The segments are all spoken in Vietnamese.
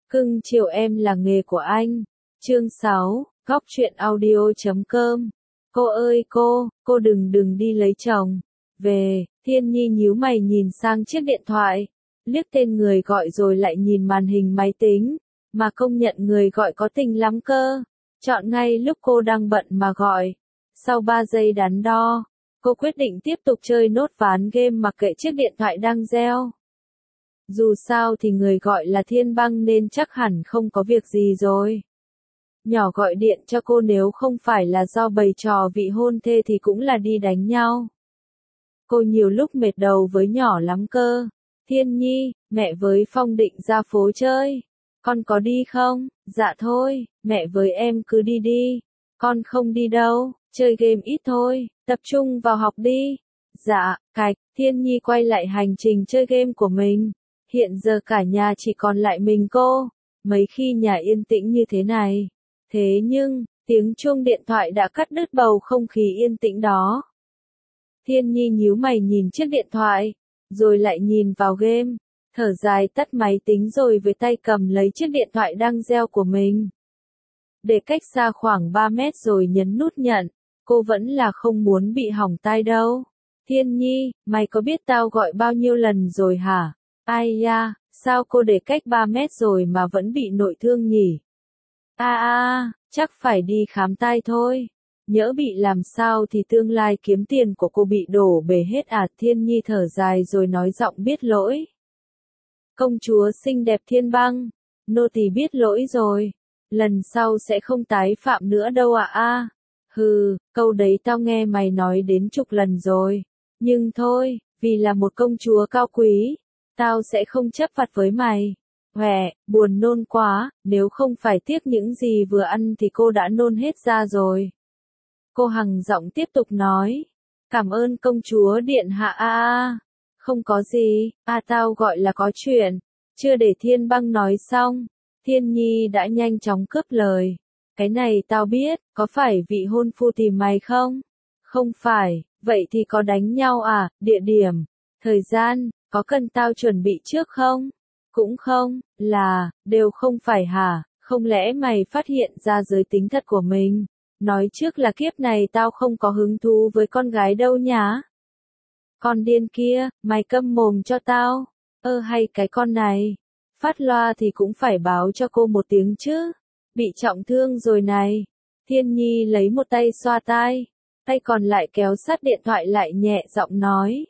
Cưng chiều em là nghề của anh. Chương 6, Góc truyện audio.com. Cô ơi cô đừng đi lấy chồng. Về, Thiên Nhi nhíu mày nhìn sang chiếc điện thoại, liếc tên người gọi rồi lại nhìn màn hình máy tính, mà công nhận người gọi có tình lắm cơ. Chọn ngay lúc cô đang bận mà gọi. Sau 3 giây đắn đo, cô quyết định tiếp tục chơi nốt ván game mặc kệ chiếc điện thoại đang reo. Dù sao thì người gọi là Thiên Băng nên chắc hẳn không có việc gì rồi. Nhỏ gọi điện cho cô nếu không phải là do bày trò vị hôn thê thì cũng là đi đánh nhau. Cô nhiều lúc mệt đầu với nhỏ lắm cơ. Thiên Nhi, mẹ với Phong định ra phố chơi. Con có đi không? Dạ thôi, mẹ với em cứ đi đi. Con không đi đâu, chơi game ít thôi, tập trung vào học đi. Dạ, cạch, Thiên Nhi quay lại hành trình chơi game của mình. Hiện giờ cả nhà chỉ còn lại mình cô. Mấy khi nhà yên tĩnh như thế này. Thế nhưng, tiếng chuông điện thoại đã cắt đứt bầu không khí yên tĩnh đó. Thiên Nhi nhíu mày nhìn chiếc điện thoại, rồi lại nhìn vào game, thở dài tắt máy tính rồi với tay cầm lấy chiếc điện thoại đang reo của mình. Để cách xa khoảng 3 mét rồi nhấn nút nhận, cô vẫn là không muốn bị hỏng tai đâu. Thiên Nhi, mày có biết tao gọi bao nhiêu lần rồi hả? Ai da, sao cô để cách 3 mét rồi mà vẫn bị nội thương nhỉ? Chắc phải đi khám tai thôi. Nhỡ bị làm sao thì tương lai kiếm tiền của cô bị đổ bể hết à? Thiên Nhi thở dài rồi nói giọng biết lỗi. Công chúa xinh đẹp Thiên Băng, nô tỳ biết lỗi rồi. Lần sau sẽ không tái phạm nữa đâu ạ. Hừ, câu đấy tao nghe mày nói đến chục lần rồi. Nhưng thôi, vì là một công chúa cao quý, tao sẽ không chấp vặt với mày. Hòe, buồn nôn quá, nếu không phải tiếc những gì vừa ăn thì cô đã nôn hết ra rồi. Cô hằng giọng tiếp tục nói. Cảm ơn công chúa điện hạ Không có gì, tao gọi là có chuyện. Chưa để Thiên Băng nói xong, Thiên Nhi đã nhanh chóng cướp lời. Cái này tao biết, có phải vị hôn phu tìm mày không? Không phải, vậy thì có đánh nhau à? Địa điểm, thời gian, có cần tao chuẩn bị trước không? Cũng không, đều không phải hả? Không lẽ mày phát hiện ra giới tính thật của mình? Nói trước là kiếp này tao không có hứng thú với con gái đâu nhá. Con điên kia, mày câm mồm cho tao. Hay cái con này. Phát loa thì cũng phải báo cho cô một tiếng chứ. Bị trọng thương rồi này. Thiên Nhi lấy một tay xoa tai, tay còn lại kéo sát điện thoại lại nhẹ giọng nói.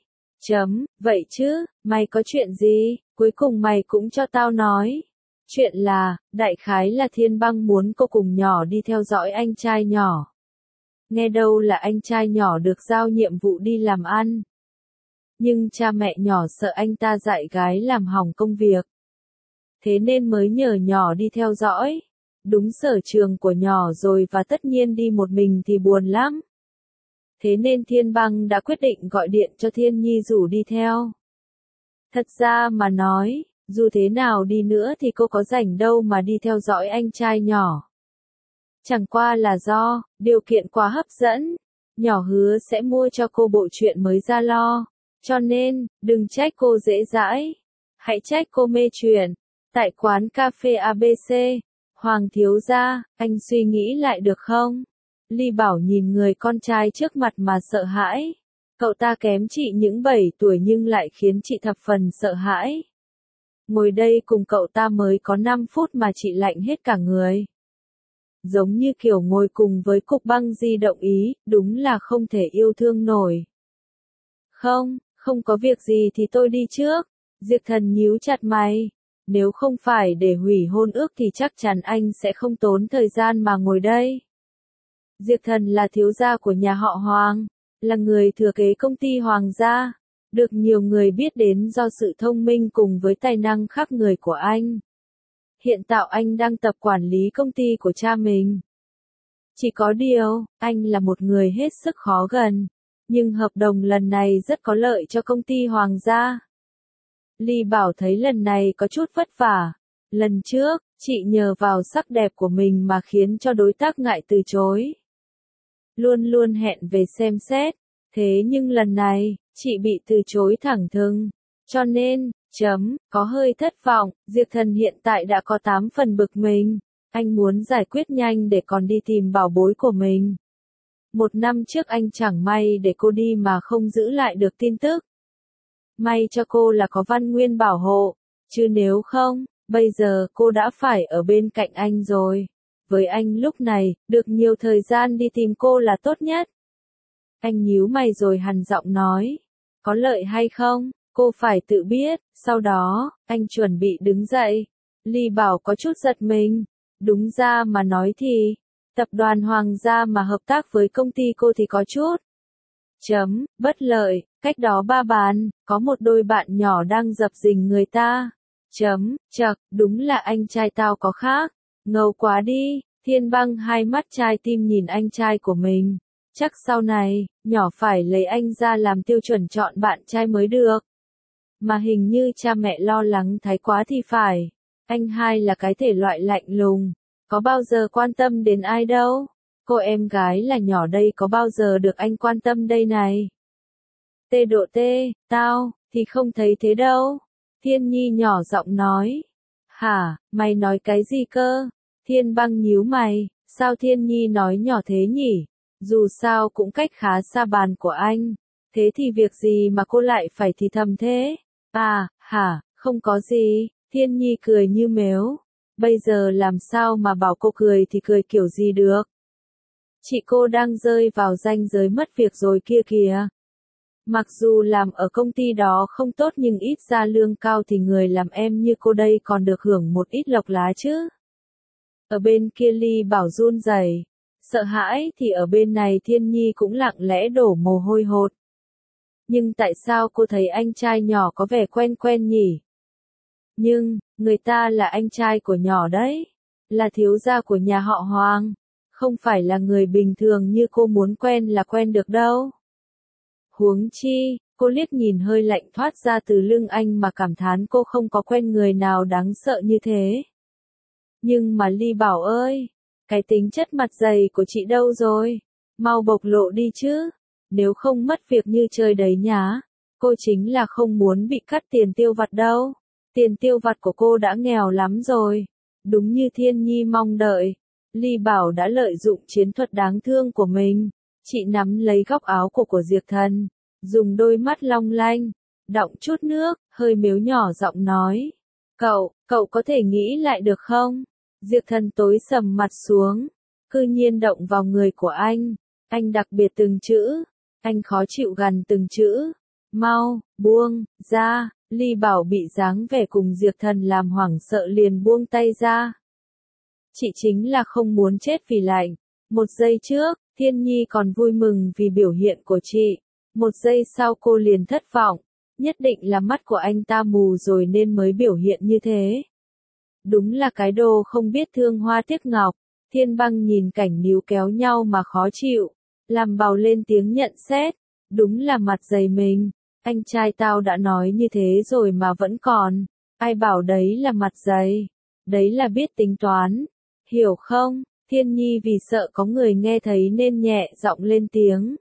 Vậy chứ, mày có chuyện gì? Cuối cùng mày cũng cho tao nói. Chuyện là, đại khái là Thiên Băng muốn cô cùng nhỏ đi theo dõi anh trai nhỏ. Nghe đâu là anh trai nhỏ được giao nhiệm vụ đi làm ăn. Nhưng cha mẹ nhỏ sợ anh ta dạy gái làm hỏng công việc. Thế nên mới nhờ nhỏ đi theo dõi. Đúng sở trường của nhỏ rồi và tất nhiên đi một mình thì buồn lắm. Thế nên Thiên Băng đã quyết định gọi điện cho Thiên Nhi rủ đi theo. Thật ra mà nói, dù thế nào đi nữa thì cô có rảnh đâu mà đi theo dõi anh trai nhỏ. Chẳng qua là do, điều kiện quá hấp dẫn. Nhỏ hứa sẽ mua cho cô bộ truyện mới ra lo. Cho nên, đừng trách cô dễ dãi. Hãy trách cô mê truyện. Tại quán cà phê ABC, Hoàng thiếu gia, anh suy nghĩ lại được không? Ly Bảo nhìn người con trai trước mặt mà sợ hãi. Cậu ta kém chị những 7 tuổi nhưng lại khiến chị thập phần sợ hãi. Ngồi đây cùng cậu ta mới có 5 phút mà chị lạnh hết cả người. Giống như kiểu ngồi cùng với cục băng di động ý, đúng là không thể yêu thương nổi. Không có việc gì thì tôi đi trước. Diệp Thần nhíu chặt mày. Nếu không phải để hủy hôn ước thì chắc chắn anh sẽ không tốn thời gian mà ngồi đây. Diệp Thần là thiếu gia của nhà họ Hoàng, là người thừa kế công ty Hoàng gia, được nhiều người biết đến do sự thông minh cùng với tài năng khác người của anh. Hiện tại anh đang tập quản lý công ty của cha mình. Chỉ có điều, anh là một người hết sức khó gần, nhưng hợp đồng lần này rất có lợi cho công ty Hoàng gia. Ly Bảo thấy lần này có chút vất vả. Lần trước, chị nhờ vào sắc đẹp của mình mà khiến cho đối tác ngại từ chối. Luôn luôn hẹn về xem xét. Thế nhưng lần này, chị bị từ chối thẳng thừng. Cho nên, Có hơi thất vọng, Diệp Thần hiện tại đã có 8 phần bực mình. Anh muốn giải quyết nhanh để còn đi tìm bảo bối của mình. 1 năm trước anh chẳng may để cô đi mà không giữ lại được tin tức. May cho cô là có Văn Nguyên bảo hộ, chứ nếu không, bây giờ cô đã phải ở bên cạnh anh rồi. Với anh lúc này, được nhiều thời gian đi tìm cô là tốt nhất. Anh nhíu mày rồi hằn giọng nói. Có lợi hay không, cô phải tự biết. Sau đó, anh chuẩn bị đứng dậy. Ly Bảo có chút giật mình. Đúng ra mà nói thì, tập đoàn Hoàng gia mà hợp tác với công ty cô thì có chút. Bất lợi, cách đó 3 bàn, có một đôi bạn nhỏ đang dập dình người ta. Chật, đúng là anh trai tao có khác. Ngầu quá đi, Thiên Băng hai mắt trai tim nhìn anh trai của mình. Chắc sau này, nhỏ phải lấy anh ra làm tiêu chuẩn chọn bạn trai mới được. Mà hình như cha mẹ lo lắng thái quá thì phải. Anh hai là cái thể loại lạnh lùng, có bao giờ quan tâm đến ai đâu. Cô em gái là nhỏ đây có bao giờ được anh quan tâm đây này. Tao, thì không thấy thế đâu. Thiên Nhi nhỏ giọng nói. Hả, mày nói cái gì cơ? Thiên Băng nhíu mày, sao Thiên Nhi nói nhỏ thế nhỉ? Dù sao cũng cách khá xa bàn của anh. Thế thì việc gì mà cô lại phải thì thầm thế? Không có gì. Thiên Nhi cười như mếu. Bây giờ làm sao mà bảo cô cười thì cười kiểu gì được? Chị cô đang rơi vào ranh giới mất việc rồi kia kìa. Mặc dù làm ở công ty đó không tốt nhưng ít ra lương cao thì người làm em như cô đây còn được hưởng một ít lộc lá chứ. Ở bên kia Ly Bảo run rẩy, sợ hãi thì ở bên này Thiên Nhi cũng lặng lẽ đổ mồ hôi hột. Nhưng tại sao cô thấy anh trai nhỏ có vẻ quen quen nhỉ? Nhưng, người ta là anh trai của nhỏ đấy, là thiếu gia của nhà họ Hoàng, không phải là người bình thường như cô muốn quen là quen được đâu. Huống chi, cô liếc nhìn hơi lạnh thoát ra từ lưng anh mà cảm thán cô không có quen người nào đáng sợ như thế. Nhưng mà Ly Bảo ơi, cái tính chất mặt dày của chị đâu rồi? Mau bộc lộ đi chứ, nếu không mất việc như chơi đấy nhá. Cô chính là không muốn bị cắt tiền tiêu vặt đâu. Tiền tiêu vặt của cô đã nghèo lắm rồi. Đúng như Thiên Nhi mong đợi, Ly Bảo đã lợi dụng chiến thuật đáng thương của mình. Chị nắm lấy góc áo của Diệp Thần, dùng đôi mắt long lanh, đọng chút nước, hơi mếu nhỏ giọng nói. Cậu có thể nghĩ lại được không? Diệp Thần tối sầm mặt xuống, cư nhiên động vào người của anh đặc biệt từng chữ, anh khó chịu gần từng chữ. Mau, buông, ra. Ly Bảo bị dáng vẻ cùng Diệp Thần làm hoảng sợ liền buông tay ra. Chị chính là không muốn chết vì lạnh. Một giây trước, Thiên Nhi còn vui mừng vì biểu hiện của chị. Một giây sau cô liền thất vọng. Nhất định là mắt của anh ta mù rồi nên mới biểu hiện như thế. Đúng là cái đồ không biết thương hoa tiếc ngọc. Thiên Băng nhìn cảnh níu kéo nhau mà khó chịu. Làm bào lên tiếng nhận xét. Đúng là mặt dày mình. Anh trai tao đã nói như thế rồi mà vẫn còn. Ai bảo đấy là mặt dày. Đấy là biết tính toán. Hiểu không? Thiên Nhi vì sợ có người nghe thấy nên nhẹ giọng lên tiếng.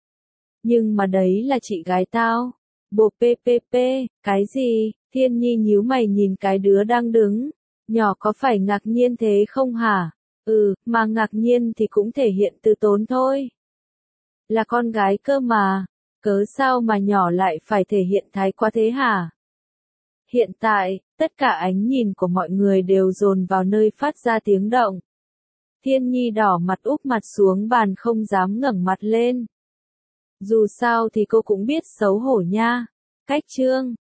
Nhưng mà đấy là chị gái tao. Bồ PPP, cái gì? Thiên Nhi nhíu mày nhìn cái đứa đang đứng. Nhỏ có phải ngạc nhiên thế không hả? Mà ngạc nhiên thì cũng thể hiện từ tốn thôi. Là con gái cơ mà. Cớ sao mà nhỏ lại phải thể hiện thái quá thế hả? Hiện tại, tất cả ánh nhìn của mọi người đều dồn vào nơi phát ra tiếng động. Thiên Nhi đỏ mặt úp mặt xuống bàn không dám ngẩng mặt lên. Dù sao thì cô cũng biết xấu hổ nha. Cách chương